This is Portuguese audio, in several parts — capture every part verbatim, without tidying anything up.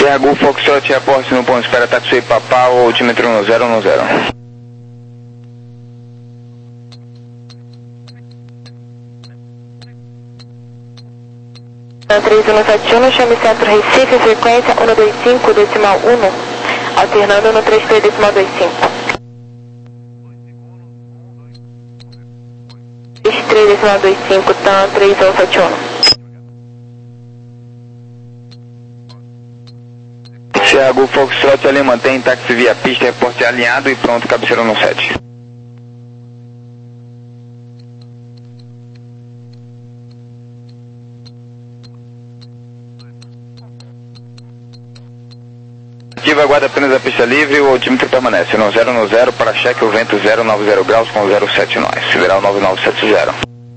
Sierra Golf Foxtrot, reporte no ponto de espera, táxi Papá, o altímetro no zero no zero. três um sete um, chame Centro Recife, frequência um dois cinco, decimal um, alternando no três três, decimal dois cinco. três três, decimal dois cinco, TAM três um sete um. Sierra Golf Foxtrot, ali mantém táxi via pista, reporte alinhado e pronto, cabeceira no sete. Ativa, aguarda apenas a pista livre, o altímetro permanece no zero no zero, para cheque, o vento zero nove zero graus com zero sete nós, sideral nove nove sete zero.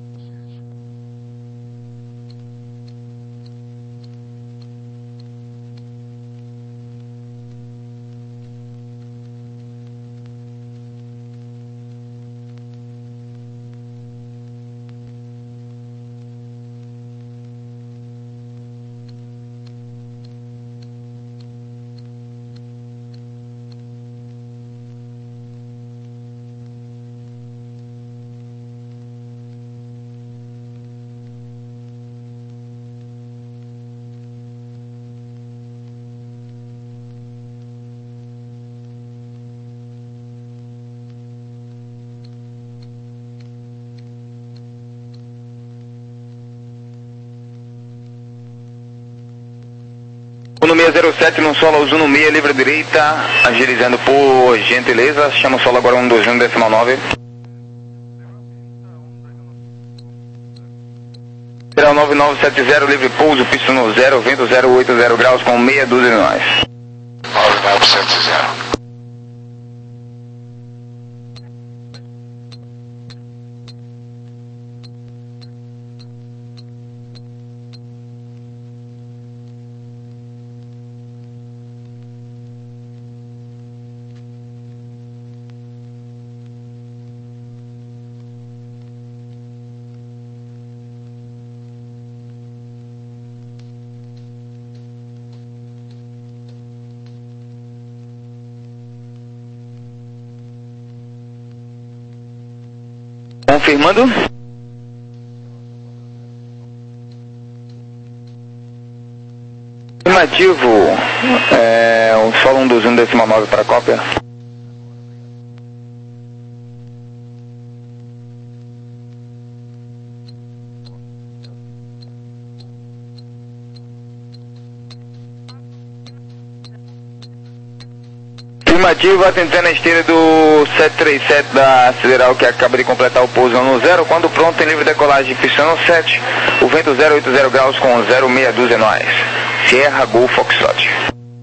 No seis zero sete, no solo Zuno seis, livre direita, agilizando por gentileza, chama o solo agora um dois um, decimal nove. Sideral nove nove sete zero, livre pouso, pista no zero, vento zero oito zero graus com meia dúzia de nós. nove nove sete zero. Confirmando. Afirmativo, é, o solo um dois um, decimal nove para cópia. Afirmativo, atentando a esteira do sete três sete da Sideral, que acaba de completar o pouso no zero. Quando pronto, em livre decolagem, pista no sete, o vento zero oito zero graus com zero meia dúzia nós. Sierra Golf Foxtrot.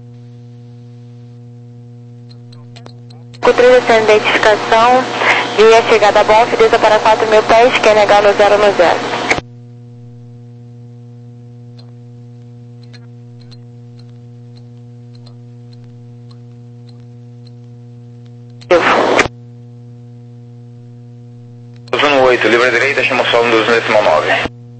Com três sem identificação, via chegada bom, fideza para quatro mil pés, quer negar no zero no zero. Zuno oito, livre direita, chama o solo um dois um, decimal nove.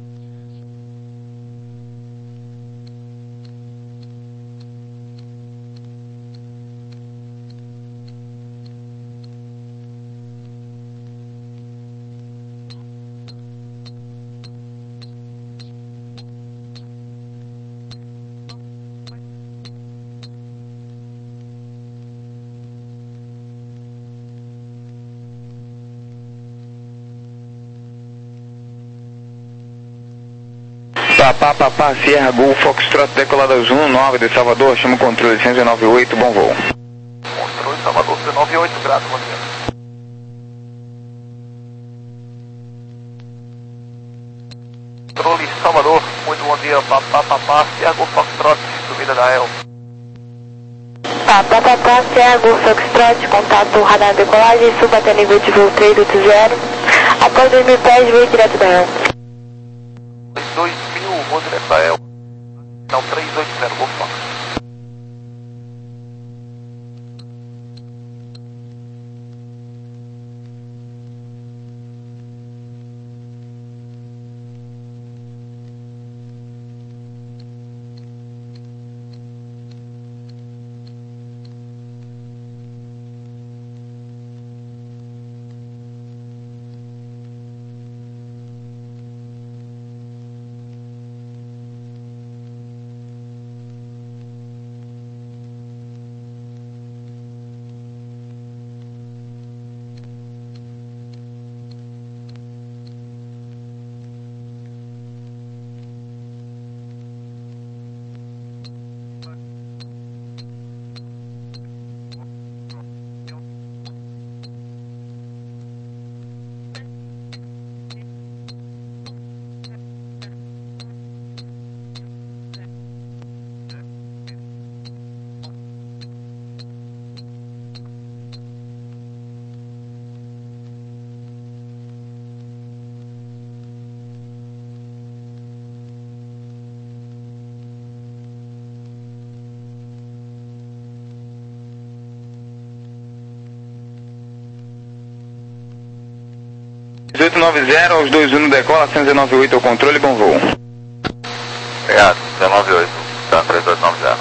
Papá, papá, Sierra Golf Foxtrot, decolada Zuno nove de Salvador, chama o controle cento e nove oito, bom voo. Controle Salvador cento e nove oito, grato, bom dia. Controle Salvador, muito bom dia, papá, papá, Sierra Golf Foxtrot, subida da El. Papá, papá, Sierra Golf Foxtrot, contato radar decolagem, suba até nível de voo três oito zero, após dois mil pés, voo direto da El. dois mil, voo direto da El. Não, três oito zero, Golf Fox. dezoito noventa, aos dois um no decola, cento e dezenove oito ao controle, bom voo. Obrigado, dezenove oito, tá, três dois nove zero.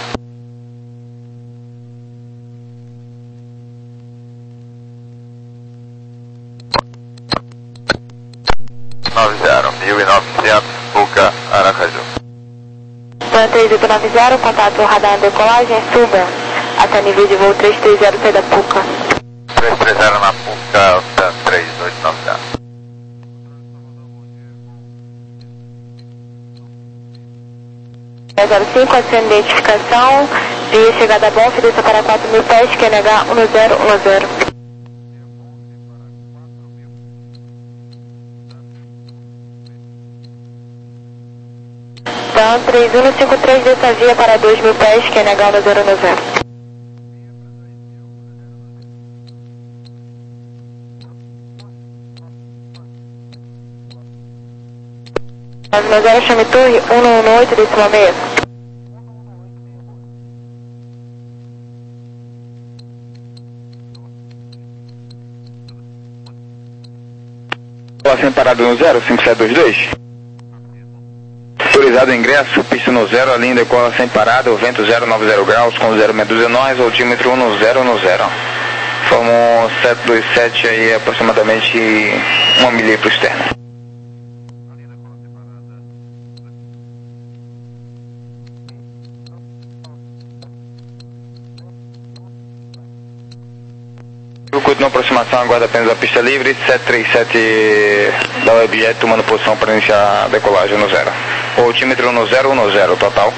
nove zero, mil e novecentos, Puca, Aracaju. Pan três oito nove zero, contato radar na decolagem, suba até nível de voo três três zero, sai da Puca. três três zero na Puca, Pan três oito nove zero. zero cinco, acende identificação, via chegada bom, desça para quatro mil pés, Q N H um zero um zero. Então, três um cinco três, desça via para dois mil pés, Q N H um zero um zero. nove nove zero, chame torre, um um um oito, décima meia. Sem parada no zero, cinco sete dois dois. Autorizado o ingresso, pista no zero, a linha decola sem parada, o vento zero nove zero graus, com zero meia dúzia nós, altímetro um zero um zero. Formam sete dois sete aí, aproximadamente uma milha para o externo. Continua a aproximação, aguarda apenas a pista livre, sete três sete da Webjet tomando posição para iniciar a decolagem no zero. O altímetro no zero um zero, total.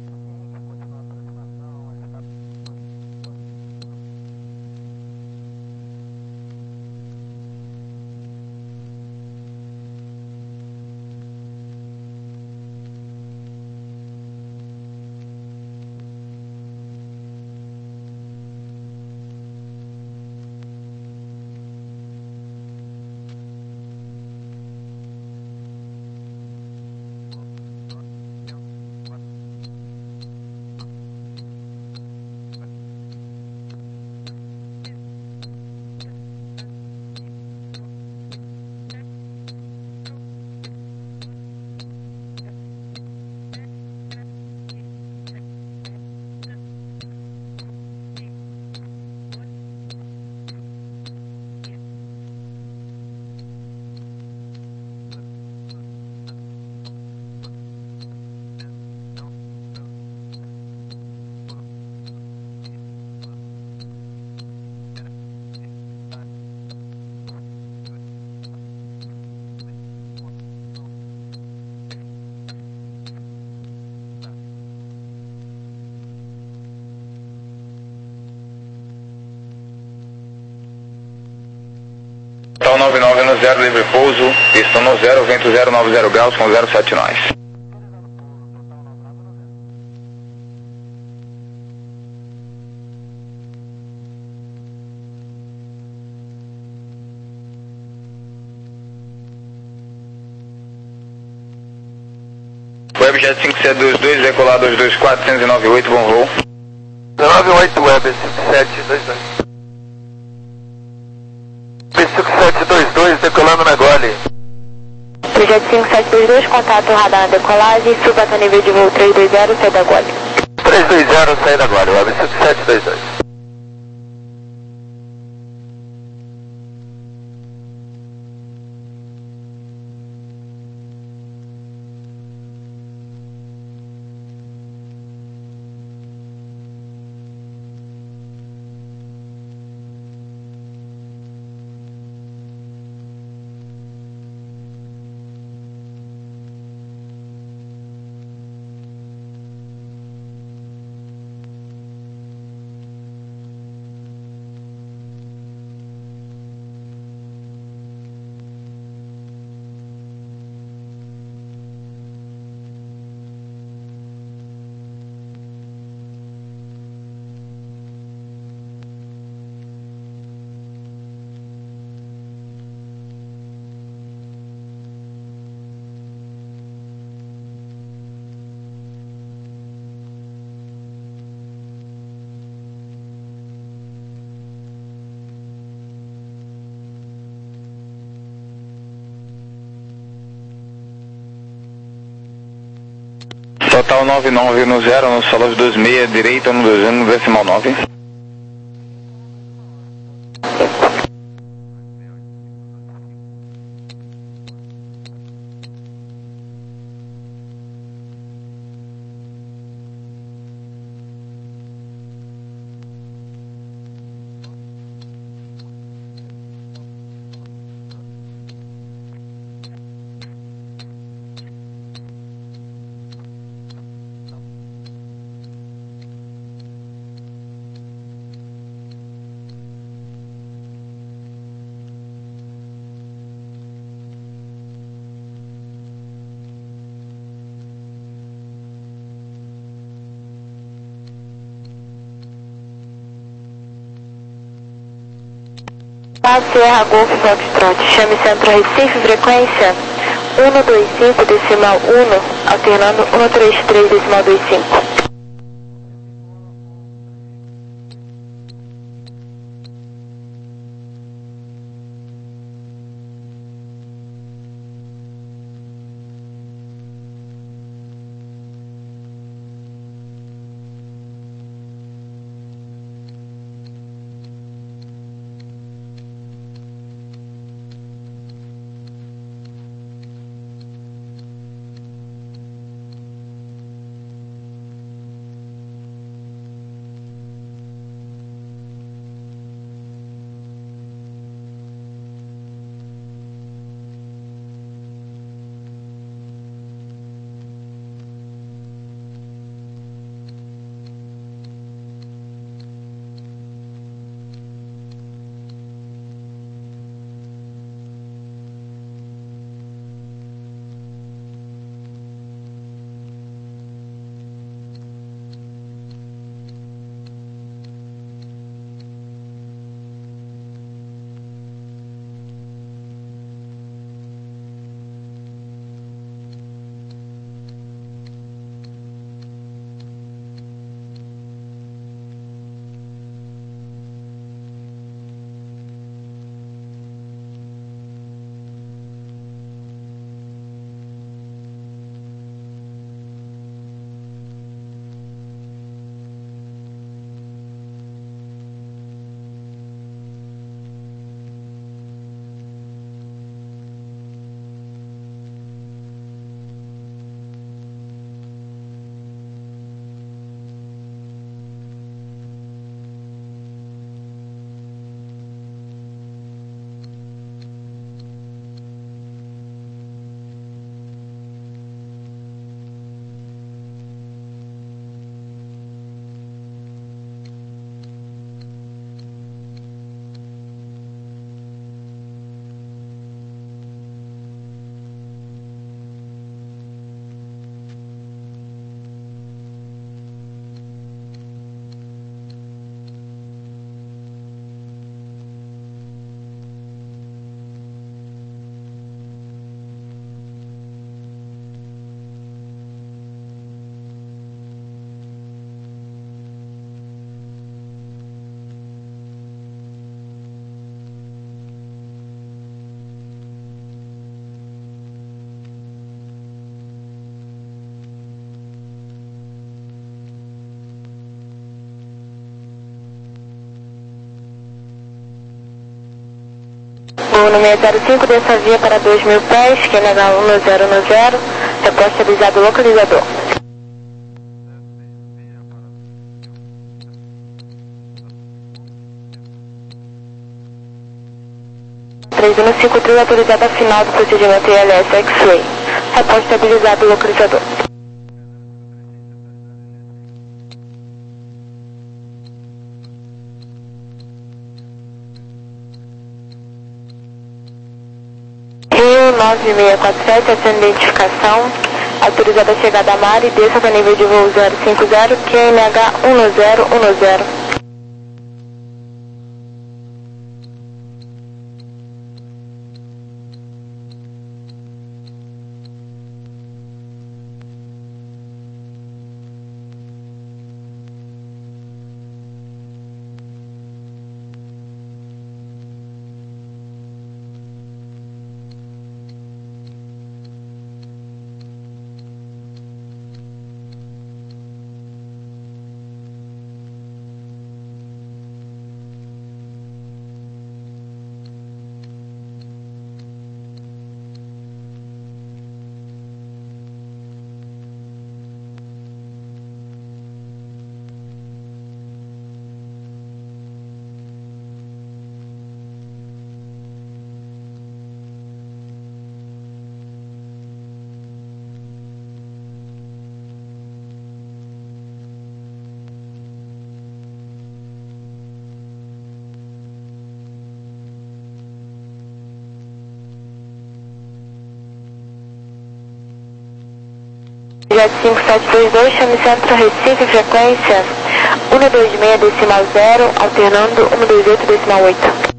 nove nove no zero, livre pouso, pista no zero, vento zero nove zero graus com zero sete nós. Webjet cinco sete dois dois, decolado dois dois quatro, cento e nove oito, bom voo. dezenove oito, Web cinco sete dois dois. cinco sete dois dois, decolando na Gole. Projeto cinco sete dois dois, contato radar na decolagem, suba até nível de voo três dois zero, sai da Gole. três dois zero, sai da Gole, Web cinco sete dois dois. Total nove nove no zero, no solo dois seis, direita no dois no decimal nove. Sierra Golf Foxtrot, chame Centro Recife, frequência um dois cinco decimal um, alternando um três três decimal vinte e cinco. Voo no seis zero cinco dessa via para dois mil pés, Q N H um no zero no zero, reposta avisado localizador. três um cinco três autorizada final do procedimento I L S X-Ray, reposta habilitado localizador. nove seis quatro sete, acendo identificação, autorizada a chegada a mar e desça para nível de voo zero cinco zero, Q N H um no zero um no zero. Jet cinco sete dois dois, chame centro Recife, frequência um dois seis decimal zero, alternando um dois oito decimal oito.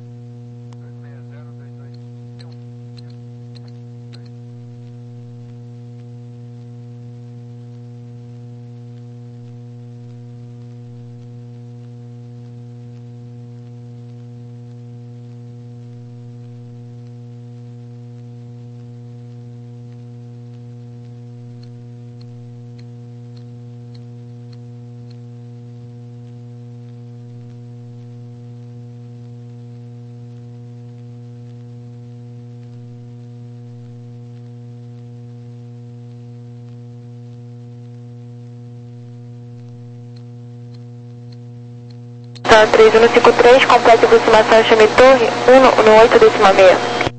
três um cinco três, complete aproximação, chame torre um um oito decimal seis.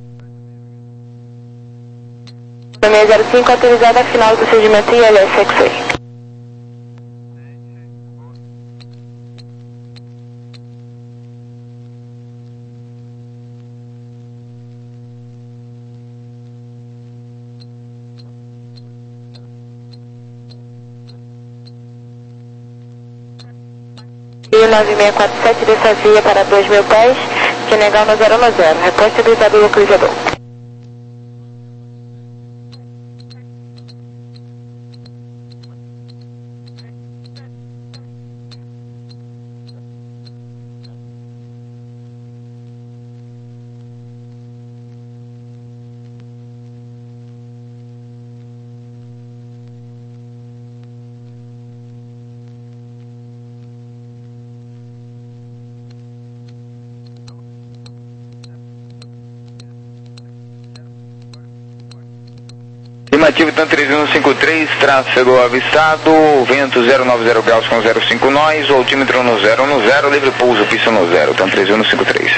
seis zero cinco, autorizada final do procedimento I L S X-Ray. nove seis quatro sete, dessa via para dois mil pés, que negar no zero um zero. Reposte habilitado o localizador. Afirmativo, TAM três um cinco três, tráfego avistado, vento zero nove zero graus com zero cinco nós, altímetro no zero um zero, livre pouso, pista no zero, TAM três um cinco três.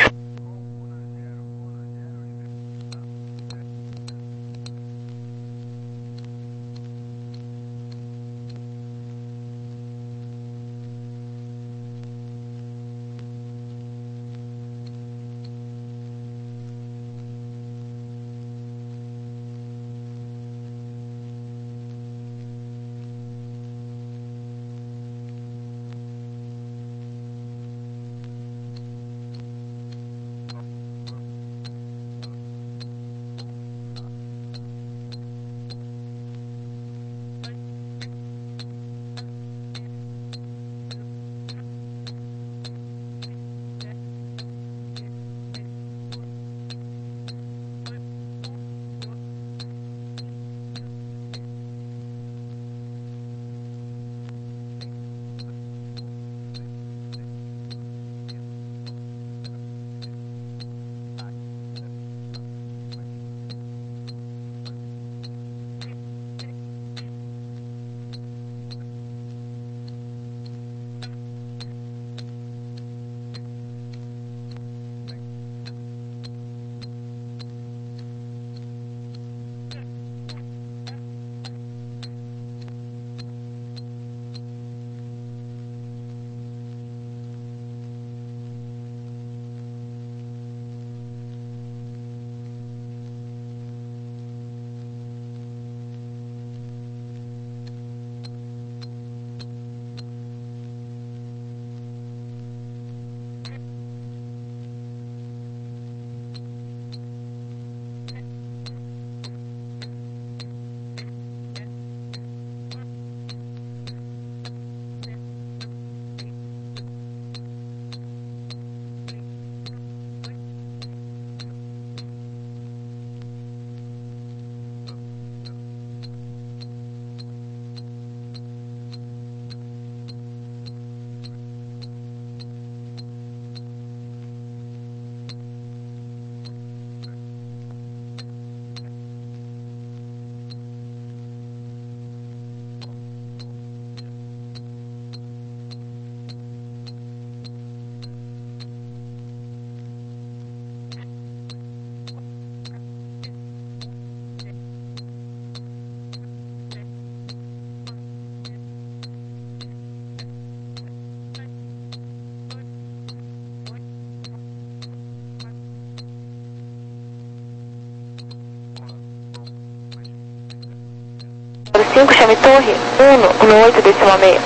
cinco, chame torre um no oito decimal meio.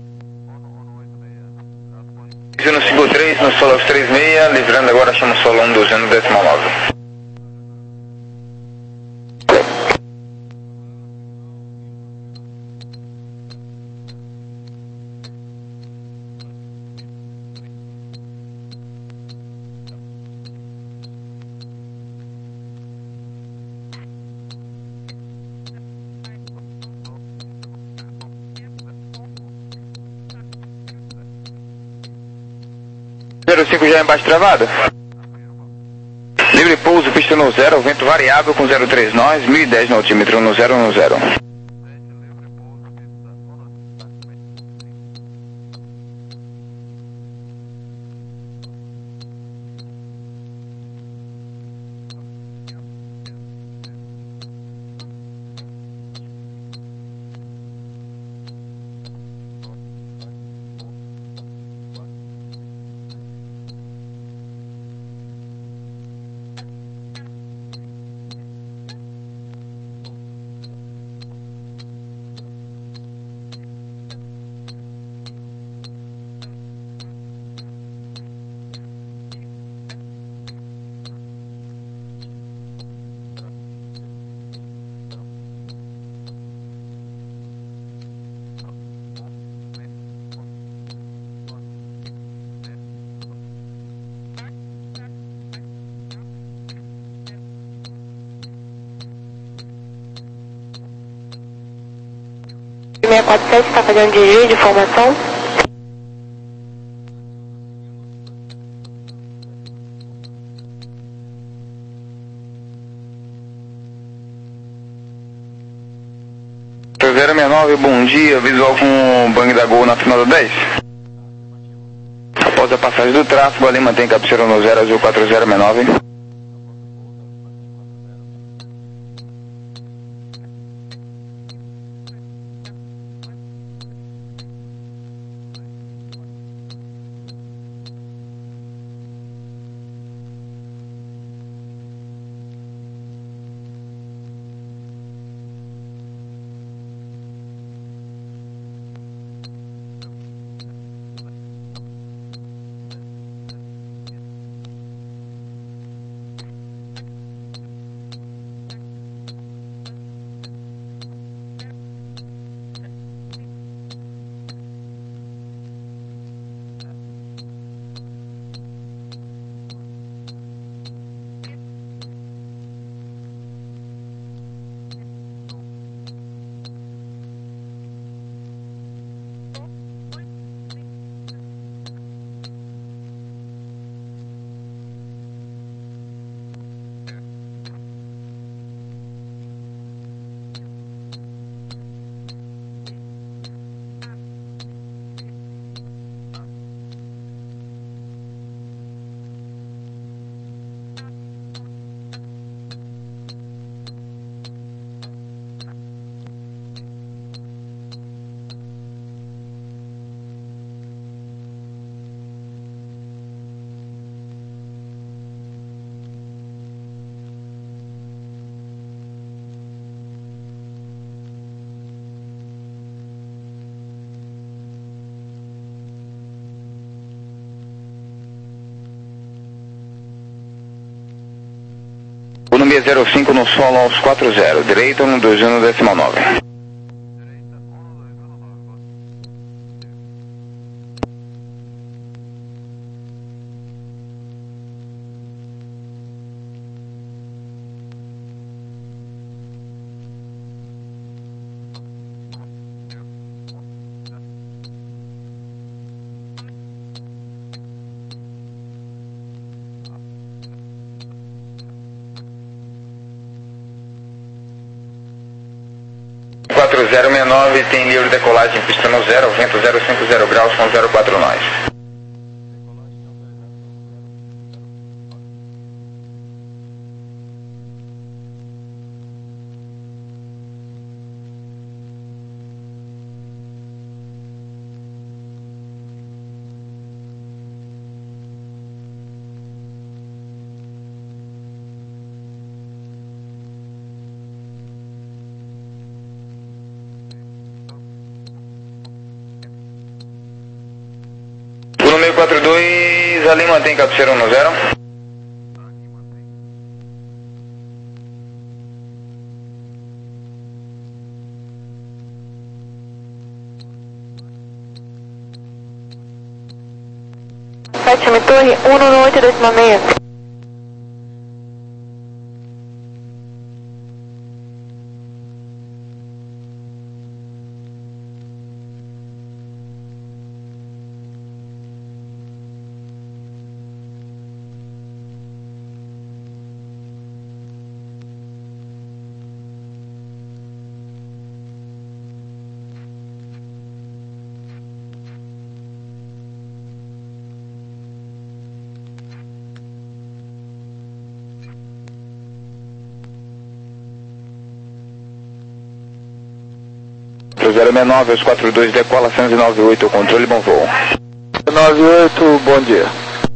No cinco três, no solo três seis, livrando agora, chama solo um doze no decimal nove. zero cinco já embaixo travado. Livre pouso, pista no zero, vento variável com zero três nós, mil e dez no altímetro no zero no zero. seis quatro sete está fazendo desvio de formação. zero seis nove, bom dia, visual com o Bang da Gol na final do dez. Após a passagem do tráfego, ali mantém captura no zero azul quatro zero seis nove. Colômbia zero cinco no solo aos quatro zero, direita um dois um no decimal nove. quatro zero seis nove tem livre decolagem pista no zero, vento zero cinco zero graus com zero quatro nós. quatro dois, ali mantém cabeceira um no zero. Sétima torre, um no oito decimal meia. zero seis nove, os quatro dois decola, cento e noventa e oito, controle, bom voo. noventa e oito, bom dia.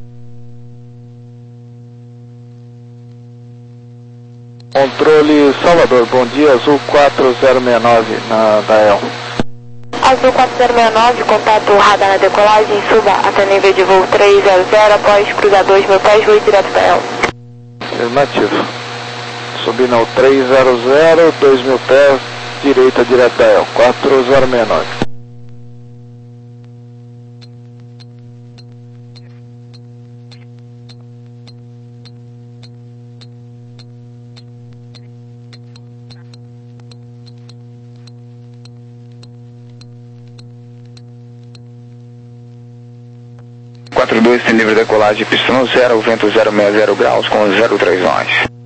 Controle Salvador, bom dia, Azul quatro zero seis nove na Dael. Azul quatro zero seis nove, contato radar na decolagem, suba até nível de voo trezentos, após cruzar dois mil pés, voo direto da El. Afirmativo. Subindo ao trezentos, dois mil pés, direita direto da El, quatro zero seis nove. quatro dois tem livre decolagem, pista no zero, vento zero seis zero graus com zero três nós.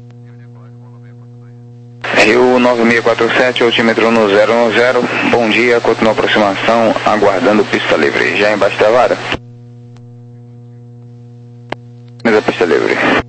Rio nove seis quatro sete, altímetro no zero um zero, bom dia, continua a aproximação, aguardando pista livre. Já embaixo da vara? Mas a pista livre.